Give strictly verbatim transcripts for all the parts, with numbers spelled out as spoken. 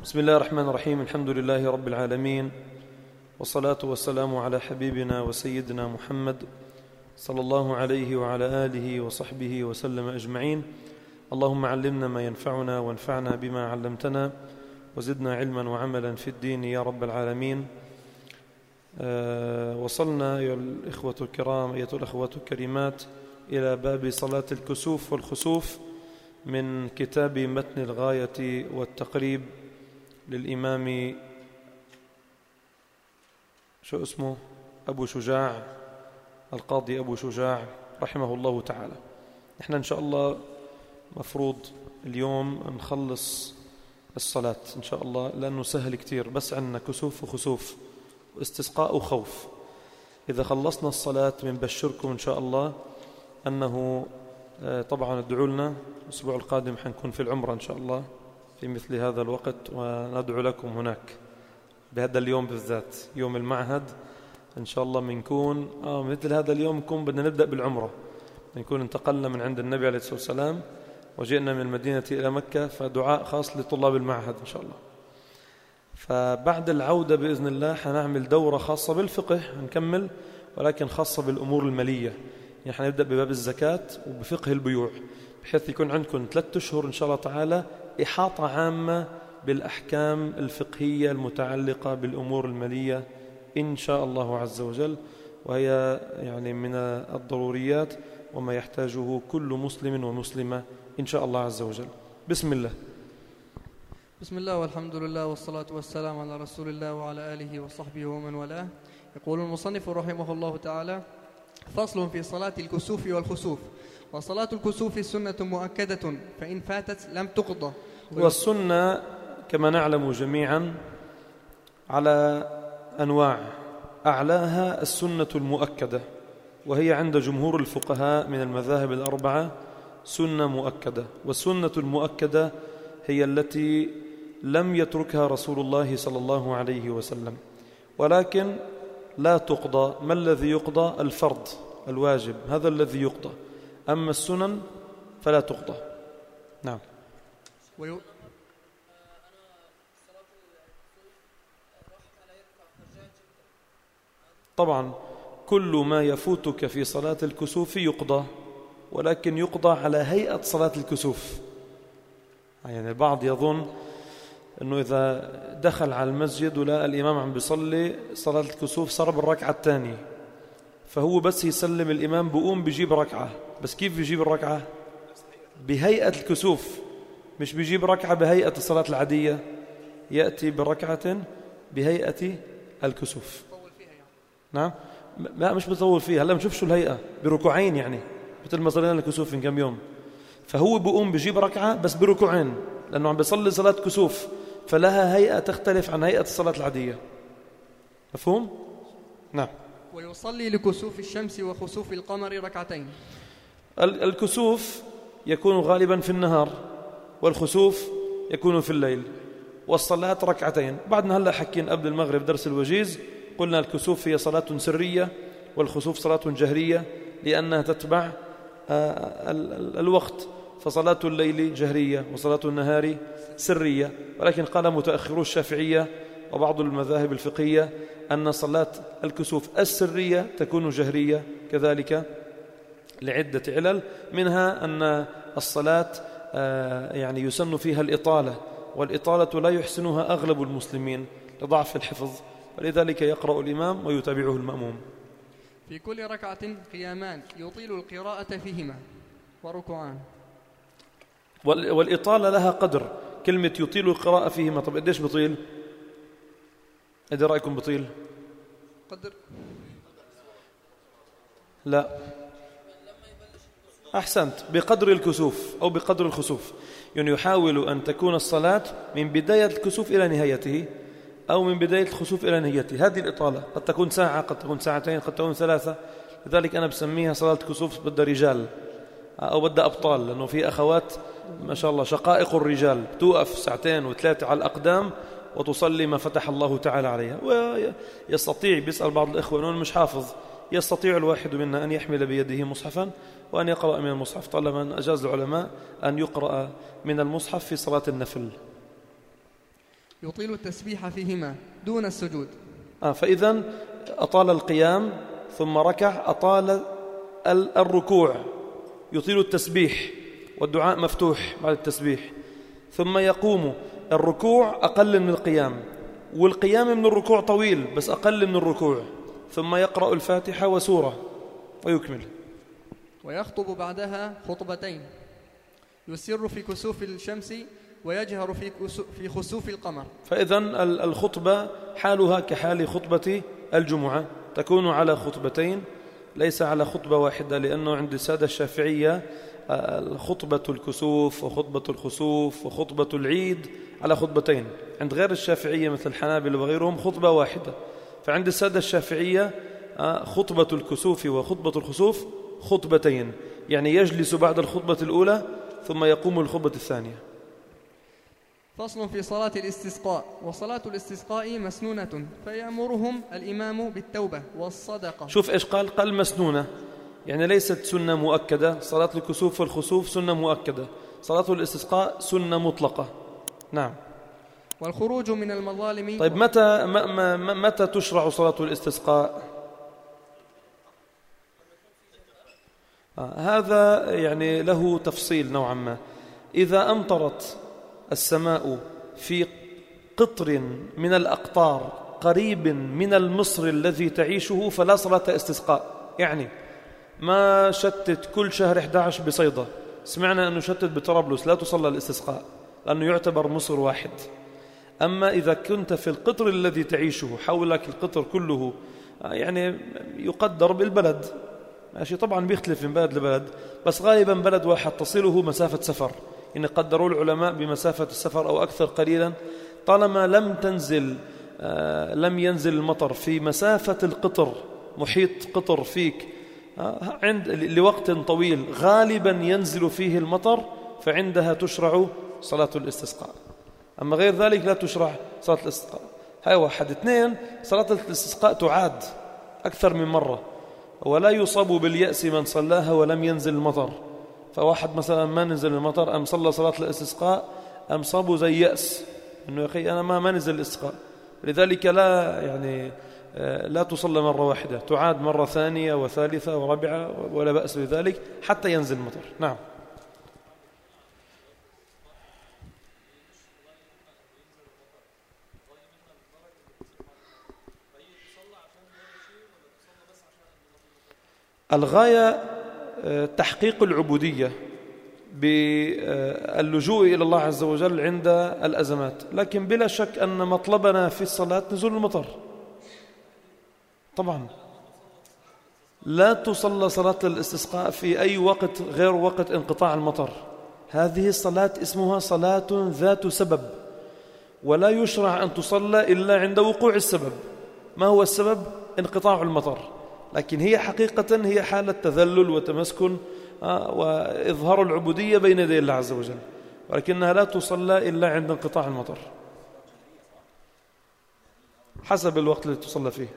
بسم الله الرحمن الرحيم. الحمد لله رب العالمين، والصلاة والسلام على حبيبنا وسيدنا محمد صلى الله عليه وعلى آله وصحبه وسلم أجمعين. اللهم علمنا ما ينفعنا وانفعنا بما علمتنا وزدنا علما وعملا في الدين يا رب العالمين. أه وصلنا أيها الإخوة الكرام أيها الأخوات الكريمات إلى باب صلاة الكسوف والخسوف من كتاب متن الغاية والتقريب للإمام شو اسمه أبو شجاع القاضي أبو شجاع رحمه الله تعالى. نحن إن شاء الله مفروض اليوم نخلص الصلاة إن شاء الله، لأنه سهل كتير، بس عندنا كسوف وخسوف واستسقاء وخوف. إذا خلصنا الصلاة بنبشركم إن شاء الله أنه طبعا ادعوا لنا الأسبوع القادم حنكون في العمرة إن شاء الله في مثل هذا الوقت، وندعو لكم هناك بهذا اليوم بالذات يوم المعهد إن شاء الله. منكون آه مثل هذا اليوم نكون بدنا نبدأ بالعمرة، نكون انتقلنا من عند النبي عليه الصلاة والسلام وجئنا من المدينة إلى مكة، فدعاء خاص لطلاب المعهد إن شاء الله. فبعد العودة بإذن الله حنعمل دورة خاصة بالفقه، هنكمل ولكن خاصة بالأمور المالية. يعني حنبدأ بباب الزكاة وبفقه البيوع، بحيث يكون عندكم ثلاثة أشهر إن شاء الله تعالى إحاطة عامة بالأحكام الفقهية المتعلقة بالأمور المالية إن شاء الله عز وجل، وهي يعني من الضروريات وما يحتاجه كل مسلم ومسلمة إن شاء الله عز وجل. بسم الله. بسم الله والحمد لله والصلاة والسلام على رسول الله وعلى آله وصحبه ومن والاه. يقول المصنف رحمه الله تعالى: فصل في صلاة الكسوف والخسوف. وصلاة الكسوف سنة مؤكدة، فإن فاتت لم تقضى. والسنة كما نعلم جميعا على أنواع، أعلاها السنة المؤكدة، وهي عند جمهور الفقهاء من المذاهب الأربعة سنة مؤكدة. والسنة المؤكدة هي التي لم يتركها رسول الله صلى الله عليه وسلم، ولكن لا تقضى. ما الذي يقضى؟ الفرض الواجب، هذا الذي يقضى، أما السنن فلا تقضى. نعم. ويو... طبعا كل ما يفوتك في صلاة الكسوف يقضى، ولكن يقضى على هيئة صلاة الكسوف. يعني البعض يظن أنه إذا دخل على المسجد ولقى الإمام عم بيصلي صلاة الكسوف صار بالركعة الثانية، فهو بس يسلم الإمام بقوم بيجيب ركعة. بس كيف بيجيب الركعة؟ بهيئة الكسوف، مش بيجيب ركعة بهيئة الصلاة العادية، يأتي بركعة بهيئة الكسوف. نعم، لا مش بيطول فيها، هلا بنشوف شو الهيئة، بركوعين يعني مثل ما صلينا الكسوف من كم يوم. فهو بقوم بيجيب ركعة بس بركوعين، لأنه عم بيصلي صلاة كسوف، فلها هيئة تختلف عن هيئة الصلاة العادية. مفهوم؟ نعم. ويصلي لكسوف الشمس وخسوف القمر ركعتين. الكسوف يكون غالبا في النهار، والخسوف يكون في الليل، والصلاة ركعتين. بعدنا هلا حكينا قبل المغرب درس الوجيز، قلنا الكسوف هي صلاة سرية والخسوف صلاة جهرية، لأنها تتبع الوقت، فصلاة الليل جهرية وصلاة النهار سرية. ولكن قال متأخرو الشافعية وبعض المذاهب الفقهية أن صلاة الكسوف السرية تكون جهرية كذلك لعدة علل، منها أن الصلاة يعني يسن فيها الإطالة، والإطالة لا يحسنها أغلب المسلمين لضعف الحفظ، ولذلك يقرأ الإمام ويتابعه المأموم. في كل ركعة قيامان يطيل القراءة فيهما وركوعان. والإطالة لها قدر. كلمة يطيل القراءة فيهما، طب قديش بطيل؟ إذا رأيكم بطيل؟ قدر لا، أحسنت، بقدر الكسوف أو بقدر الخسوف. يعني يحاول أن تكون الصلاة من بداية الكسوف إلى نهايته، أو من بداية الخسوف إلى نهايته. هذه الإطالة قد تكون ساعة، قد تكون ساعتين، قد تكون ثلاثة. لذلك أنا بسميها صلاة كسوف بدها رجال أو بدها أبطال، لأنه في أخوات ما شاء الله شقائق الرجال توقف ساعتين وثلاثة على الأقدام وتصلي ما فتح الله تعالى عليها. ويستطيع، بيسأل بعض الإخوة أنه مش حافظ، يستطيع الواحد منا أن يحمل بيده مصحفا وأن يقرأ من المصحف، طالما أجاز العلماء أن يقرأ من المصحف في صلاة النفل. يطيل التسبيح فيهما دون السجود. آه فإذا أطال القيام ثم ركع، أطال الركوع، يطيل التسبيح والدعاء مفتوح بعد التسبيح، ثم يقوم. الركوع أقل من القيام، والقيام من الركوع طويل بس أقل من الركوع، ثم يقرأ الفاتحة وسورة ويكمل. ويخطب بعدها خطبتين، يسر في كسوف الشمس ويجهر في في خسوف القمر. فإذا الخطبة حالها كحال خطبة الجمعة، تكون على خطبتين ليس على خطبة واحدة، لأنه عند السادة الشافعية خطبة الكسوف وخطبة الخسوف وخطبة العيد على خطبتين، عند غير الشافعية مثل الحنابلة وغيرهم خطبة واحدة. فعند السادة الشافعية خطبة الكسوف وخطبة الخسوف خطبتين، يعني يجلس بعد الخطبة الأولى ثم يقوم الخطبة الثانية. فصل في صلاة الاستسقاء. وصلاة الاستسقاء مسنونة، فيأمرهم الإمام بالتوبة والصدقة. شوف إيش قال؟ قال مسنونة، يعني ليست سنة مؤكدة. صلاة الكسوف والخسوف سنة مؤكدة، صلاة الاستسقاء سنة مطلقة. نعم. والخروج من المظالم. طيب متى متى تشرع صلاة الاستسقاء؟ آه هذا يعني له تفصيل نوعا ما. إذا أمطرت السماء في قطر من الأقطار قريب من المصر الذي تعيشه فلا صلاة استسقاء. يعني ما شتت كل شهر أحد عشر بصيدة، سمعنا أنه شتت بطرابلس، لا تصلى الاستسقاء لأنه يعتبر مصر واحد. أما إذا كنت في القطر الذي تعيشه حولك القطر كله، يعني يقدر بالبلد، ماشي، طبعا بيختلف من بلد لبلد، بس غالبا بلد واحد تصله مسافة سفر، إن قدروا العلماء بمسافة السفر أو أكثر قليلا. طالما لم تنزل آه لم ينزل المطر في مسافة القطر، محيط قطر فيك آه عند لوقت طويل غالبا ينزل فيه المطر، فعندها تشرع صلاة الاستسقاء. أما غير ذلك لا تشرع صلاة الاستسقاء. هاي واحد. اثنين، صلاة الاستسقاء تعاد أكثر من مرة، ولا يصاب باليأس من صلاها ولم ينزل المطر. فواحد مثلا ما نزل المطر أم صلى صلاة الاستسقاء أم صابوا زي يأس إنه يا أخي أنا ما ما نزل الاستسقاء، لذلك لا يعني لا تصلى مرة واحدة، تعاد مرة ثانية وثالثة ورابعة ولا بأس بذلك حتى ينزل المطر. نعم. الغاية تحقيق العبودية باللجوء إلى الله عز وجل عند الأزمات، لكن بلا شك أن مطلبنا في الصلاة نزول المطر. طبعا لا تصلى صلاة الاستسقاء في أي وقت غير وقت انقطاع المطر. هذه الصلاة اسمها صلاة ذات سبب، ولا يشرع أن تصلى إلا عند وقوع السبب. ما هو السبب؟ انقطاع المطر، لكن هي حقيقة هي حالة تذلل وتمسكن وإظهار العبودية بين يدي الله عز وجل، ولكنها لا تصلى إلا عند انقطاع المطر حسب الوقت الذي تصلى فيه.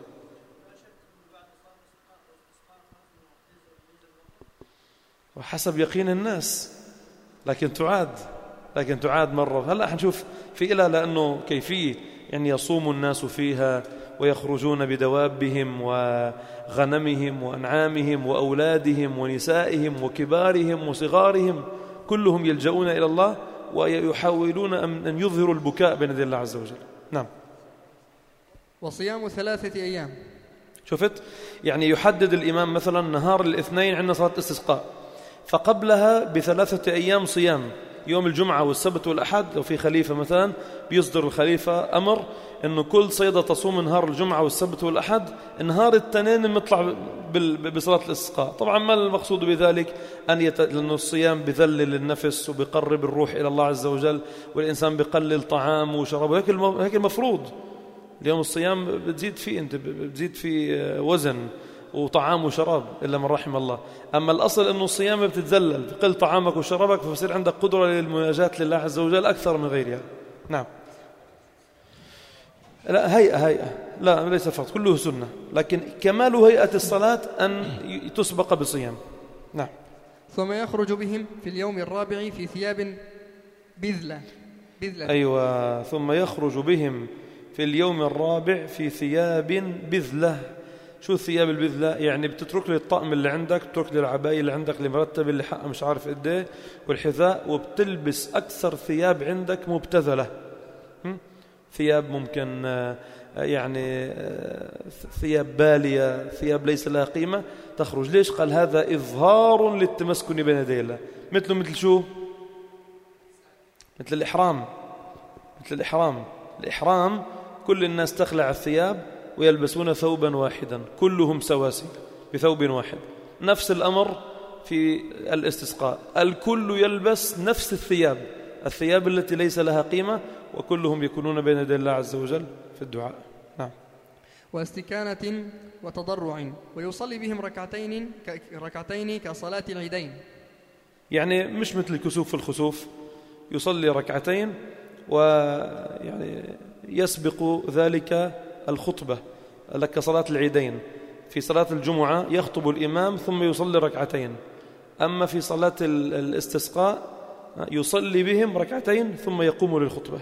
وحسب يقين الناس، لكن تعاد لكن تعاد مرة. هلأ حنشوف في إلى لأنه كيفية، يعني يصوم الناس فيها ويخرجون بدوابهم وغنمهم وأنعامهم وأولادهم ونسائهم وكبارهم وصغارهم، كلهم يلجؤون إلى الله ويحاولون أن يظهروا البكاء بين يدي الله عز وجل. نعم. وصيام ثلاثة أيام. شفت؟ يعني يحدد الإمام مثلا نهار الاثنين عندنا صلاة استسقاء، فقبلها بثلاثة أيام صيام، يوم الجمعة والسبت والأحد. لو في خليفة مثلا بيصدر الخليفة أمر إنه كل صيدة تصوم نهار الجمعة والسبت والأحد، نهار التنين نطلع بصلاة الاستسقاء. طبعا ما المقصود بذلك أن يت... لأنه الصيام بذلل النفس وبيقرب الروح إلى الله عز وجل، والإنسان بيقلل طعام وشراب، هيك الم... هيك المفروض. اليوم الصيام بتزيد فيه أنت بتزيد فيه وزن وطعام وشراب إلا من رحم الله. أما الأصل أنه الصيام بتتذلل، تقل طعامك وشرابك، فبصير عندك قدرة للمناجاة لله عز وجل أكثر من غيرها. نعم. لا هيئة هيئة لا ليس فقط، كله سنة، لكن كمال هيئة الصلاة أن تسبق بصيام. نعم. ثم يخرج بهم في اليوم الرابع في ثياب بذلة. بذلة. أيوة. ثم يخرج بهم في اليوم الرابع في ثياب بذلة. شو الثياب البذلة؟ يعني بتترك لي الطقم اللي عندك، بتترك لي العباية اللي عندك اللي مرتب اللي حقها مش عارف قديه والحذاء، وبتلبس أكثر ثياب عندك مبتذلة. ثياب ممكن يعني ثياب بالية، ثياب ليس لها قيمة، تخرج. ليش؟ قال هذا إظهار للتمسكن بين يدي الله. مثله مثل شو؟ مثل الإحرام. مثل الإحرام. الإحرام كل الناس تخلع الثياب ويلبسون ثوبا واحدا، كلهم سواسي بثوب واحد. نفس الأمر في الاستسقاء، الكل يلبس نفس الثياب، الثياب التي ليس لها قيمة، وكلهم يكونون بين يدي الله عز وجل في الدعاء. نعم. واستكانة وتضرع، ويصلي بهم ركعتين ركعتين كصلاة العيدين. يعني مش مثل الكسوف في الخسوف، يصلي ركعتين ويعني يسبق ذلك الخطبة لك صلاة العيدين. في صلاة الجمعة يخطب الإمام ثم يصلي ركعتين، أما في صلاة الاستسقاء يصلي بهم ركعتين ثم يقوم للخطبة.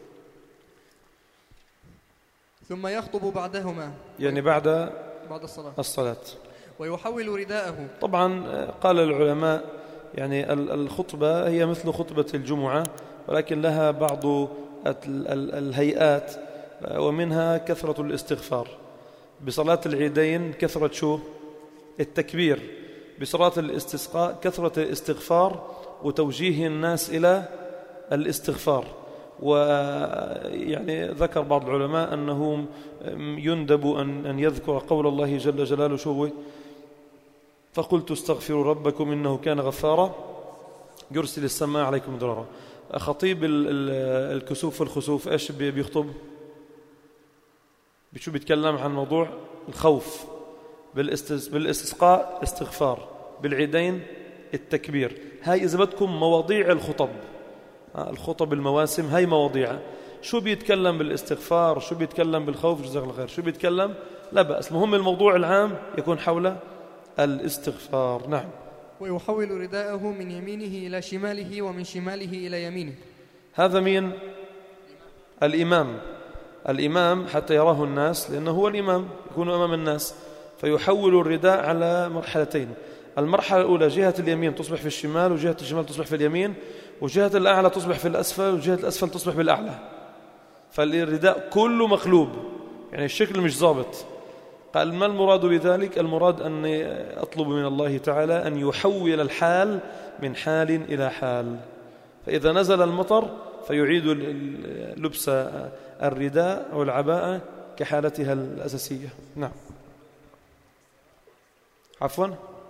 ثم يخطب بعدهما، يعني بعد بعد الصلاة, الصلاة. ويحول رداءه. طبعا قال العلماء يعني الخطبة هي مثل خطبة الجمعة، ولكن لها بعض الهيئات، ومنها كثرة الاستغفار. بصلاة العيدين كثرة شو؟ التكبير. بصلاة الاستسقاء كثرة الاستغفار وتوجيه الناس إلى الاستغفار. ويعني ذكر بعض العلماء أنه يندب أن يذكر قول الله جل جلاله شو؟ فقلت استغفروا ربكم إنه كان غفارا يرسل السماء عليكم مدرارا. خطيب الكسوف والخسوف إيش بيخطب؟ بشو بيتكلم عن موضوع الخوف. بالاستسقاء استغفار، بالعيدين التكبير. هاي إذا بدكم مواضيع الخطب، الخطب المواسم هاي مواضيع. شو بيتكلم بالاستغفار، شو بيتكلم بالخوف، جزاك الله خير، شو بيتكلم، لا بأس، المهم الموضوع العام يكون حول الاستغفار. نعم. ويحول رداءه من يمينه إلى شماله ومن شماله إلى يمينه. هذا مين؟ الإمام. الإمام حتى يراه الناس، لأنه هو الإمام يكون أمام الناس، فيحول الرداء على مرحلتين. المرحلة الأولى جهة اليمين تصبح في الشمال، وجهة الشمال تصبح في اليمين، وجهة الأعلى تصبح في الأسفل، وجهة الأسفل تصبح بالأعلى. فالرداء كله مقلوب، يعني الشكل مش ضابط. قال ما المراد بذلك؟ المراد أن أطلب من الله تعالى أن يحول الحال من حال إلى حال. فإذا نزل المطر فيعيد لبس الرداء أو العباءة كحالتها الأساسية. نعم. عفوا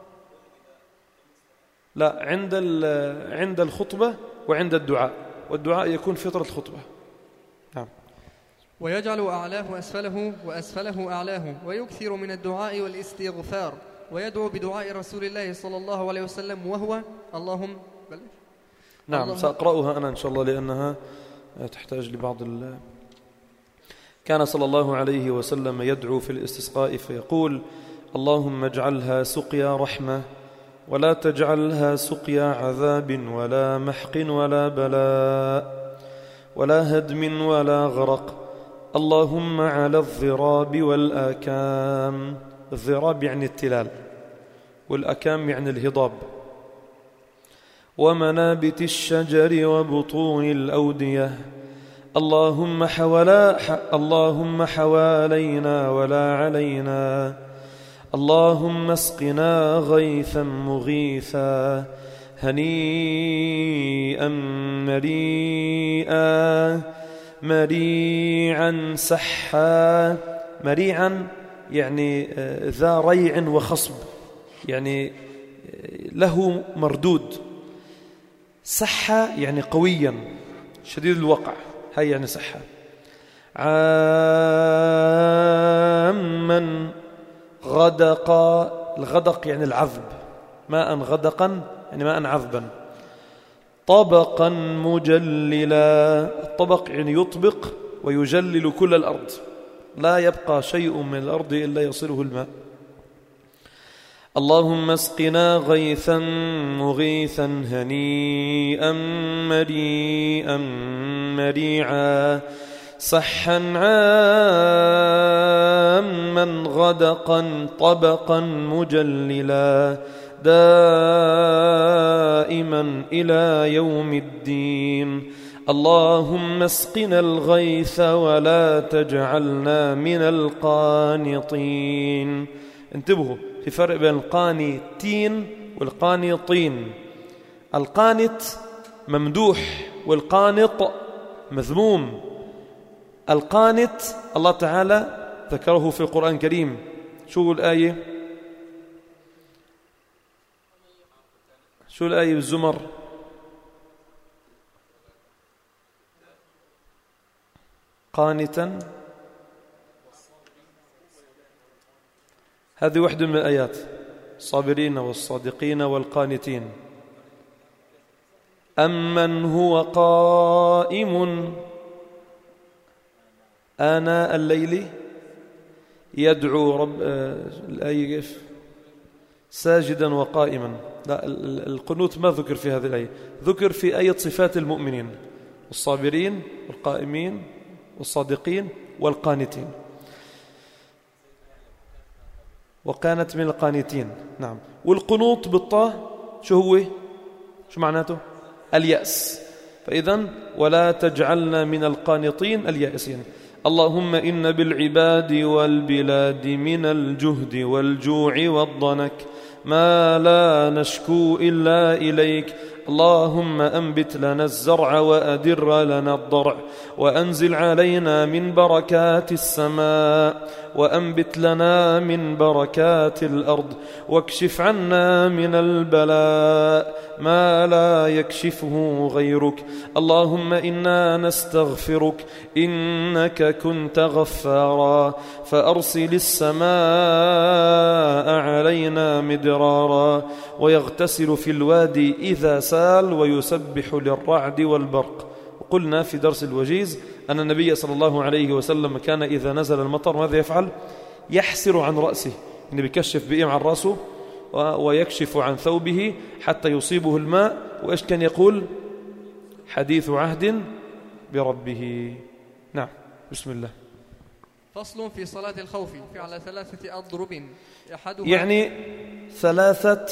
لا، عند عند الخطبة وعند الدعاء، والدعاء يكون في فترة الخطبة. نعم. ويجعل أعلاه أسفله وأسفله أعلاه، ويكثر من الدعاء والاستغفار، ويدعو بدعاء رسول الله صلى الله عليه وسلم، وهو اللهم بل... نعم اللهم سأقرأها أنا إن شاء الله لأنها تحتاج لبعض ال... كان صلى الله عليه وسلم يدعو في الاستسقاء فيقول اللهم اجعلها سقيا رحمة ولا تجعلها سقيا عذاب ولا محق ولا بلاء ولا هدم ولا غرق، اللهم على الضراب والآكام. الضراب يعني التلال، والآكام يعني الهضاب، ومنابت الشجر وبطون الأودية، اللهم حولا ح... اللهم حوالينا ولا علينا، اللهم اسقنا غيثا مغيثا هنيئا مريئا مريعا سحا. مريعا يعني ذا ريع وخصب، يعني له مردود. سحا يعني قويا شديد الوقع، هاي يعني سحا. عاما غدقا، الغدق يعني العذب، ماء غدقا يعني ماء عذبا. طبقا مجللا، الطبق يعني يطبق ويجلل كل الأرض، لا يبقى شيء من الأرض إلا يصله الماء. اللهم اسقنا غيثا مغيثا هنيئا مريئا مريعا صحا عاما غدقا طبقا مجللا دائما إلى يوم الدين. اللهم اسقنا الغيث ولا تجعلنا من القانطين. انتبهوا، في فرق بين القانتين والقانطين. القانت ممدوح والقانط مذموم. القانت الله تعالى ذكره في القرآن الكريم. شو الآية؟ شو الآية بالزمر؟ قانتا، هذه واحدة من الآيات. الصابرين والصادقين والقانتين. أمن هو قائم آناء الليل يدعو رب آه الآية كيف؟ ساجدا وقائما. لا، القنوت ما ذكر في هذه الآية، ذكر في آية صفات المؤمنين: الصابرين والقائمين والصادقين والقانتين. وكانت من القانتين. نعم. والقنوط بالطاء شو هو؟ شو معناته؟ اليأس. فإذن ولا تجعلنا من القانطين اليائسين. اللهم إن بالعباد والبلاد من الجهد والجوع والضنك ما لا نشكو إلا إليك. اللهم أنبت لنا الزرع وأدر لنا الضرع وأنزل علينا من بركات السماء وأنبت لنا من بركات الأرض واكشف عنا من البلاء ما لا يكشفه غيرك. اللهم إنا نستغفرك إنك كنت غفارا فأرسل السماء علينا مدرارا ويغتسل في الوادي إذا سال ويسبح للرعد والبرق. قلنا في درس الوجيز أن النبي صلى الله عليه وسلم كان إذا نزل المطر ماذا يفعل؟ يحسر عن رأسه، يعني بيكشف بإيم عن رأسه ويكشف عن ثوبه حتى يصيبه الماء. وإيش كان يقول؟ حديث عهد بربه. نعم. بسم الله. فصل في صلاة الخوف على ثلاثة أضرب. أحدها يعني ثلاثة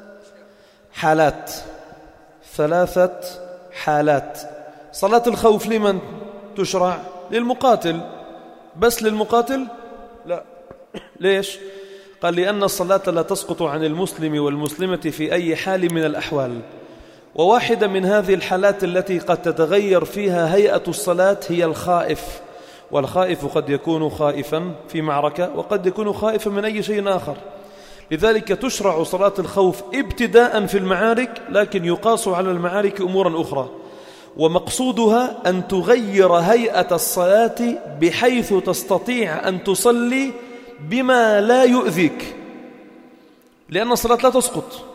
حالات. ثلاثة حالات. صلاة الخوف لمن تشرع؟ للمقاتل. بس للمقاتل؟ لا. ليش؟ قال لأن الصلاة لا تسقط عن المسلم والمسلمة في أي حال من الأحوال، وواحدة من هذه الحالات التي قد تتغير فيها هيئة الصلاة هي الخائف. والخائف قد يكون خائفا في معركة وقد يكون خائفا من أي شيء آخر. لذلك تشرع صلاة الخوف ابتداء في المعارك، لكن يقاس على المعارك أمورا أخرى، ومقصودها أن تغير هيئة الصلاة بحيث تستطيع أن تصلي بما لا يؤذيك، لأن الصلاة لا تسقط.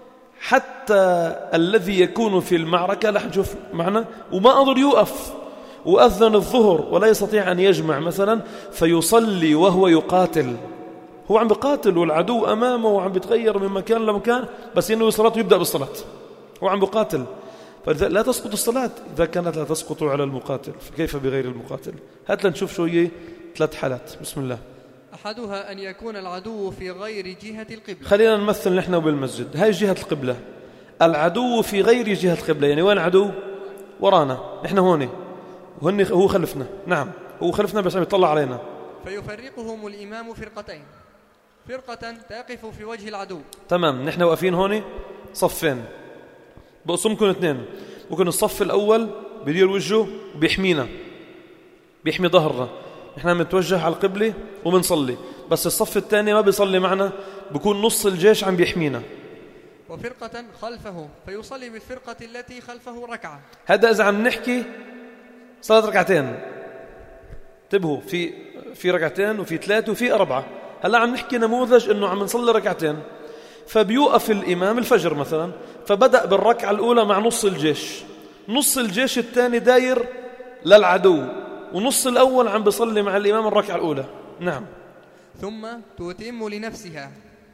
حتى الذي يكون في المعركة لا نشوف معنا وما قدر يوقف وأذن الظهر ولا يستطيع أن يجمع مثلا فيصلي وهو يقاتل، هو عم بقاتل والعدو أمامه وعم بيتغير من مكان لمكان، بس إنه صلاته يبدأ بالصلاة، هو عم بقاتل، فلا تسقط الصلاة إذا كانت لا تسقط على المقاتل، فكيف بغير المقاتل؟ هات لنشوف شو هي ثلاث حالات. بسم الله. أحدها أن يكون العدو في غير جهة القبلة. خلينا نمثل نحن بالمسجد، هاي جهة القبلة، العدو في غير جهة القبلة، يعني وين عدو؟ ورانا، نحن هون وهن هو خلفنا. نعم، هو خلفنا بس عم يطلع علينا. فيفرقهم الإمام فرقتين، فرقة تقف في وجه العدو. تمام، نحن واقفين هون صفين، بقسمكم اثنين، ممكن الصف الأول بيدير وجهه وبيحمينا، بيحمي ظهرنا، نحن بنتوجه على القبلة وبنصلي، بس الصف الثاني ما بيصلي معنا، بيكون نص الجيش عم بيحمينا. وفرقة خلفه فيصلي بالفرقة التي خلفه ركعة. هذا إذا عم نحكي صلاة ركعتين، انتبهوا، في في ركعتين وفي ثلاثة وفي أربعة. هلا عم نحكي نموذج إنه عم نصلي ركعتين، فبيوقف الإمام الفجر مثلا، فبدأ بالركعة الأولى مع نص الجيش، نص الجيش الثاني داير للعدو، ونص الأول عم بيصلي مع الإمام الركعة الأولى. نعم. ثم تتم لنفسها.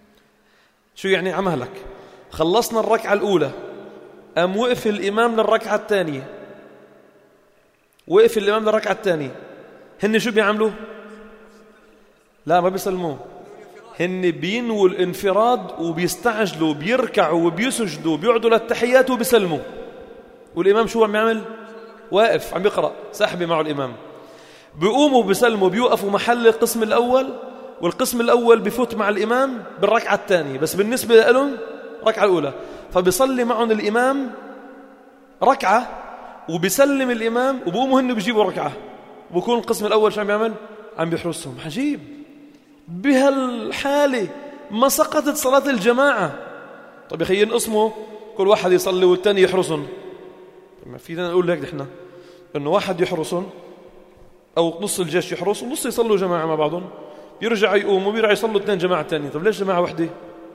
شو يعني عملك؟ خلصنا الركعة الأولى، أم وقف الإمام للركعة الثانية، وقف الإمام للركعة الثانية، هن شو بيعملوا؟ لا ما بيسلموا، هن بينووا الانفراد وبيستعجلوا، بيركعوا وبيسجدوا، بيقعدوا للتحيات وبيسلموا، والإمام شو عم يعمل؟ واقف عم يقرأ سحبة مع الإمام. بيقوموا بيسلموا، بيوقفوا محل القسم الأول، والقسم الأول بيفوت مع الإمام بالركعة الثانية، بس بالنسبة لهم الركعة الأولى، فبيصلي معهم الإمام ركعة وبيسلم الإمام وبقوموا هن بيجيبوا ركعة، وبكون القسم الأول شو عم يعمل؟ عم بيحرسهم. عجيب، بهالحالة ما سقطت صلاة الجماعة. طب يا أخي ينقسموا كل واحد يصلي والتاني يحرسهم، ما فينا نقول هيك نحن إنه واحد يحرسهم أو نص الجيش يحرس ونص يصلوا جماعة مع بعضهم، بيرجع يقوموا بيرجع يصلوا اثنين جماعة تانية. طب ليش جماعة واحدة؟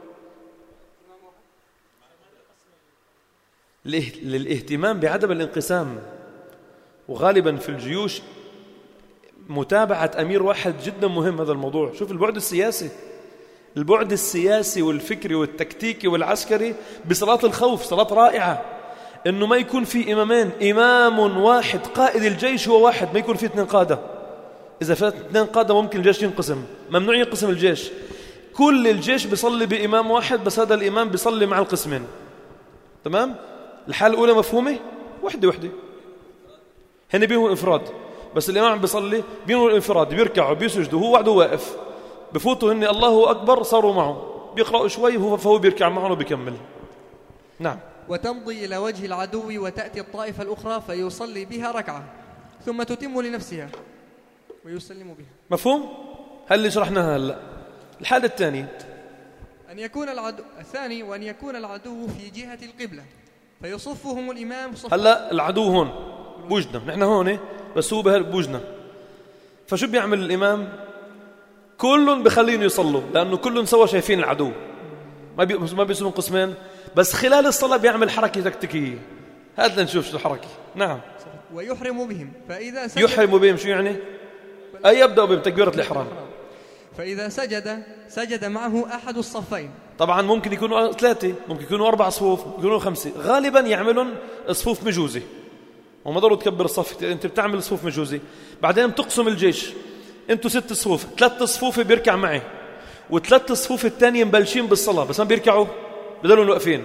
للاهتمام بعدم الانقسام. وغالبا في الجيوش متابعة أمير واحد جدا مهم هذا الموضوع. شوف البعد السياسي، البعد السياسي والفكري والتكتيكي والعسكري بصلاة الخوف صلاة رائعة، إنه ما يكون في إمامين، إمام واحد قائد الجيش هو واحد، ما يكون في اثنين قادة. إذا فات اثنين قادة ممكن الجيش ينقسم، ممنوع ينقسم الجيش. كل الجيش بيصلي بإمام واحد، بس هذا الإمام بيصلي مع القسمين. تمام؟ الحالة الأولى مفهومة؟ وحدة وحدة هن بينهم الانفراد، بس الإمام بيصلي بينهم الانفراد، بيركعوا بيسجدوا هو وحده واقف، بفوتوا هن الله أكبر صاروا معه، بيقرأوا شوي هو فهو بيركع معهم وبيكمل. نعم. وتمضي إلى وجه العدو وتأتي الطائفة الأخرى فيصلي بها ركعة ثم تتم لنفسها ويسلم بها. مفهوم؟ هل اللي شرحناها هلا. الحالة الثانية أن يكون العدو الثاني وأن يكون العدو في جهة القبلة فيصفهم الإمام صفا. هلا العدو هون بوجنا، نحن هون بس هو بوجنا، فشو بيعمل الإمام؟ كلهم بخليهم يصلوا لأنه كلهم سوا شايفين العدو، ما بي ما بيسمون قسمين، بس خلال الصلاة بيعمل حركة تكتيكية. هات لنشوف شو الحركة. نعم. ويحرم بهم، فإذا سجد يحرم بهم شو يعني؟ أي يبدأ بتكبيرة الإحرام، فإذا سجد سجد معه أحد الصفين. طبعا ممكن يكونوا ثلاثة، ممكن يكونوا أربع صفوف، ممكن يكونوا خمسة، غالبا يعملون صفوف مجوزة، وما ضروا تكبر الصف. أنت بتعمل صفوف مجوزة، بعدين بتقسم الجيش، أنتوا ست صفوف، ثلاث صفوف بيركع معي وثلاث صفوف الثانية مبلشين بالصلاة بس ما بيركعوا، بدلوا واقفين.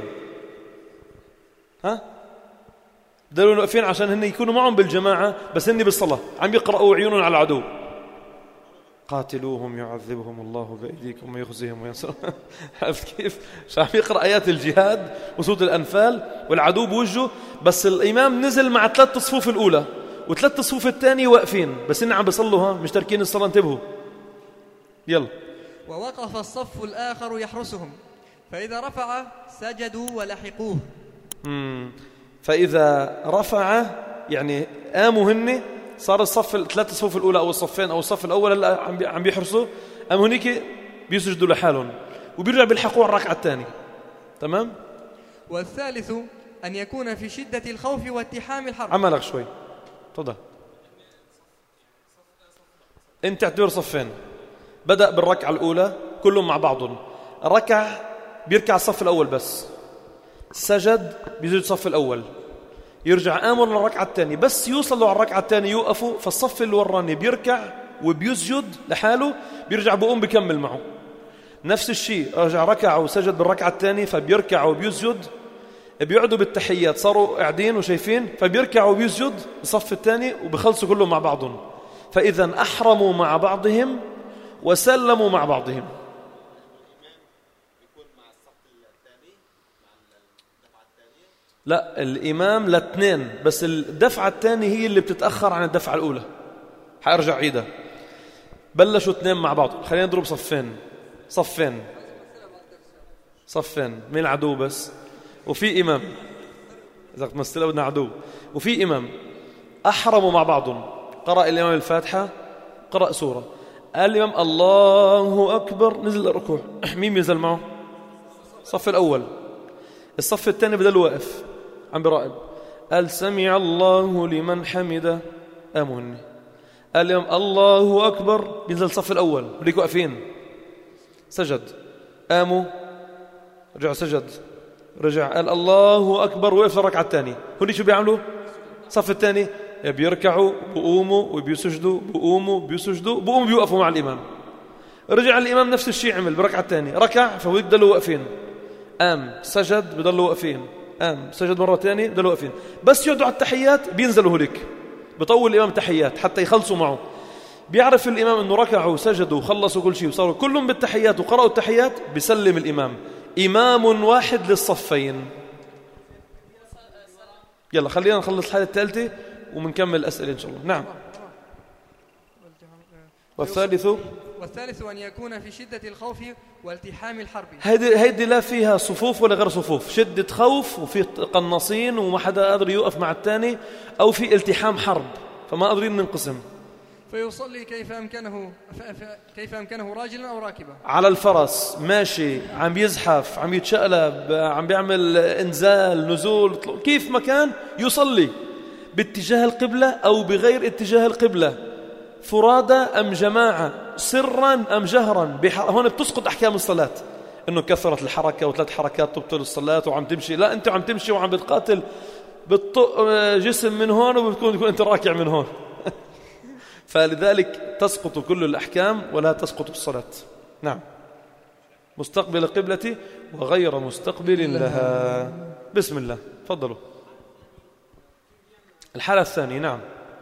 ها بدلوا واقفين عشان هن يكونوا معهم بالجماعة، بس هن بالصلاة عم يقرأوا عيونهم على العدو. قاتلوهم يعذبهم الله بأيديكم ويخزيهم وينصرهم. عرفت كيف؟ عشان عم يقرأ آيات الجهاد وسورة الأنفال والعدو بوجهه، بس الإمام نزل مع ثلاث صفوف الأولى وثلاث صفوف الثانية واقفين، بس هن عم بيصلوا، ها مش تركين الصلاة. انتبهوا يلا. ووقف الصف الآخر يحرسهم، فإذا رفع سجدوا ولحقوه. مم. فإذا رفع يعني قاموا هن، صار الصف الثلاث صفوف الأولى أو الصفين أو الصف الأول هلا عم عم بيحرسوا، قاموا هنيك بيسجدوا لحالهم وبيرجع بيلحقوا على الركعة الثانية. تمام. والثالث أن يكون في شدة الخوف واتحام الحرب. عملك شوي تفضل. أنت اعتبر صفين، بدأ بالركعة الأولى كلهم مع بعضهم، ركع بيركع الصف الأول بس، سجد بيزيد الصف الأول، يرجع آمر للركعة الثانية، بس يوصلوا على الركعة الثانية يوقفوا، فالصف اللي وراني بيركع وبيسجد لحاله، بيرجع بقوم بيكمل معه. نفس الشيء رجع ركع وسجد بالركعة الثانية، فبيركع وبيسجد، بيقعدوا بالتحيات صاروا قاعدين وشايفين، فبيركع وبيسجد الصف الثاني وبيخلصوا كلهم مع بعضهم. فإذا أحرموا مع بعضهم وسلموا مع بعضهم. لا، الإمام لاثنين، بس الدفعة الثانية هي اللي بتتأخر عن الدفعة الأولى. حأرجع عيدها. بلشوا اثنين مع بعض، خلينا نضرب صفين صفين صفين من العدو بس، وفي إمام، إذا تمثلوا بدنا عدو وفي إمام، أحرموا مع بعضهم، قرأ الإمام الفاتحة، قرأ سورة، قال الإمام الله أكبر، نزل الركوع، مين بينزل معه؟ الصف الأول. الصف الثاني بدل واقف عم براقب، قال سمع الله لمن حمده، قاموا هني، قال الإمام الله أكبر، بينزل الصف الأول وليك واقفين، سجد، قاموا، رجع سجد، رجع قال الله أكبر، وقف الركعة الثانية. هني شو بيعملوا؟ صف الثاني بيركعوا بقوموا وبيسجدوا بقوموا بيسجدوا بقوموا بيوقفوا مع الإمام. رجع الإمام نفس الشيء عمل بركعة الثانية، ركع فبيضلوا واقفين، قام سجد بضلوا واقفين، قام سجد مرة ثانية بضلوا واقفين. بس يقعدوا على التحيات بينزلوا هليك، بطول الإمام تحيات حتى يخلصوا معه. بيعرف الإمام أنه ركعوا وسجدوا وخلصوا كل شيء وصاروا كلهم بالتحيات وقرأوا التحيات، بيسلم الإمام. إمام واحد للصفين. يلا خلينا نخلص الحالة الثالثة ومنكمل الأسئلة إن شاء الله. نعم. والثالث والثالث أن يكون في شدة الخوف والتحام الحرب. هيدي هيدي لا فيها صفوف ولا غير صفوف، شدة خوف وفي قناصين وما حدا قادر يوقف مع الثاني، أو في التحام حرب فما قادرين ننقسم. فيصلي كيف أمكنه كيف أمكنه راجلا أو راكبا، على الفرس ماشي، عم يزحف، عم يتشقلب، عم بيعمل انزال نزول، كيف ما كان يصلي باتجاه القبلة أو بغير اتجاه القبلة، فرادى أم جماعة، سرا أم جهرا. هون بتسقط أحكام الصلاة، إنه كثرت الحركة وثلاث حركات تبطل الصلاة وعم تمشي، لا أنت عم تمشي وعم بتقاتل، بتطق جسم من هون وبتكون أنت راكع من هون. فلذلك تسقط كل الأحكام ولا تسقط الصلاة. نعم. مستقبل القبلة وغير مستقبل لها. بسم الله. تفضلوا. الحالة الثانية. نعم.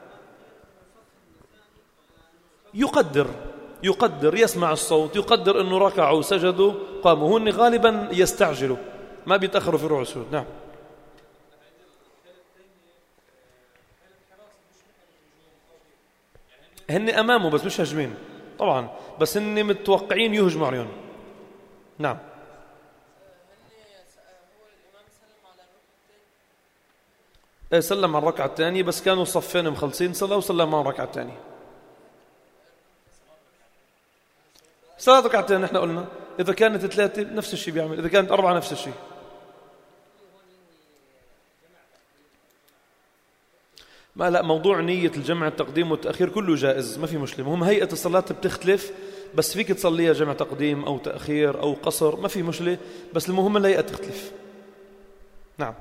يقدر يقدر يسمع الصوت، يقدر أنه ركعوا وسجدوا قاموا، هن غالبا يستعجلوا ما بيتأخروا في ركوع السجود. نعم. هن أمامه بس مش هجمين طبعا، بس هن متوقعين يهجموا عليهم. نعم. سلم على الركعة الثانية، بس كانوا صفين مخلصين صلاة وسلم على الركعة الثانية. صلاة ركعتين نحن قلنا، إذا كانت ثلاثة نفس الشيء بيعمل، إذا كانت أربعة نفس الشيء. ما لا، موضوع نية الجمع التقديم والتأخير كله جائز، ما في مشكلة. هم هيئة الصلاة بتختلف، بس فيك تصليها جمع تقديم أو تأخير أو قصر، ما في مشكلة، بس المهم الهيئة تختلف. نعم.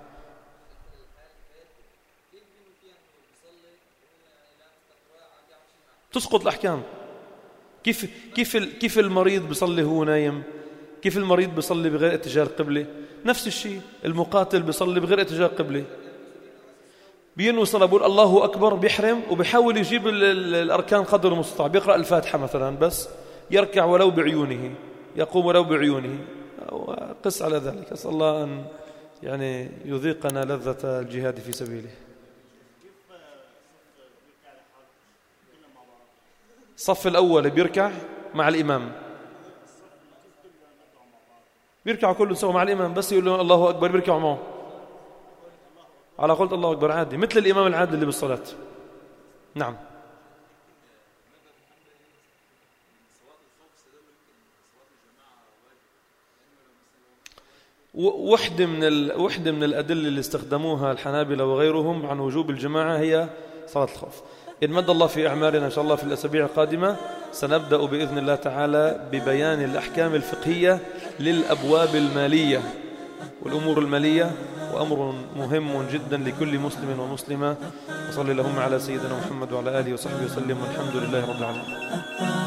تسقط الأحكام. كيف كيف كيف المريض بيصلي هو نايم، كيف المريض بيصلي بغير اتجاه القبلة، نفس الشيء المقاتل بيصلي بغير اتجاه القبلة، بينوي صلاة بيقول الله أكبر، بيحرم وبيحاول يجيب الأركان قدر المستطاع، بيقرأ الفاتحة مثلا بس، يركع ولو بعيونه، يقوم ولو بعيونه، وقس على ذلك. أسأل الله أن يعني يذيقنا لذة الجهاد في سبيله. الصف الأول بيركع مع الإمام، بيركعوا كله سوا مع الإمام، بس يقول له الله أكبر بيركعوا معه على قولة الله أكبر عادي، مثل الإمام العادل اللي بالصلاة. نعم. وحدة من ال... وحدة من الأدلة اللي استخدموها الحنابلة وغيرهم عن وجوب الجماعة هي صلاة الخوف. إن مد الله في أعمالنا إن شاء الله في الأسابيع القادمة سنبدأ بإذن الله تعالى ببيان الأحكام الفقهية للأبواب المالية والأمور المالية، وأمر مهم جدا لكل مسلم ومسلمة. وصلي اللهم على سيدنا محمد وعلى آله وصحبه وسلم، والحمد لله رب العالمين.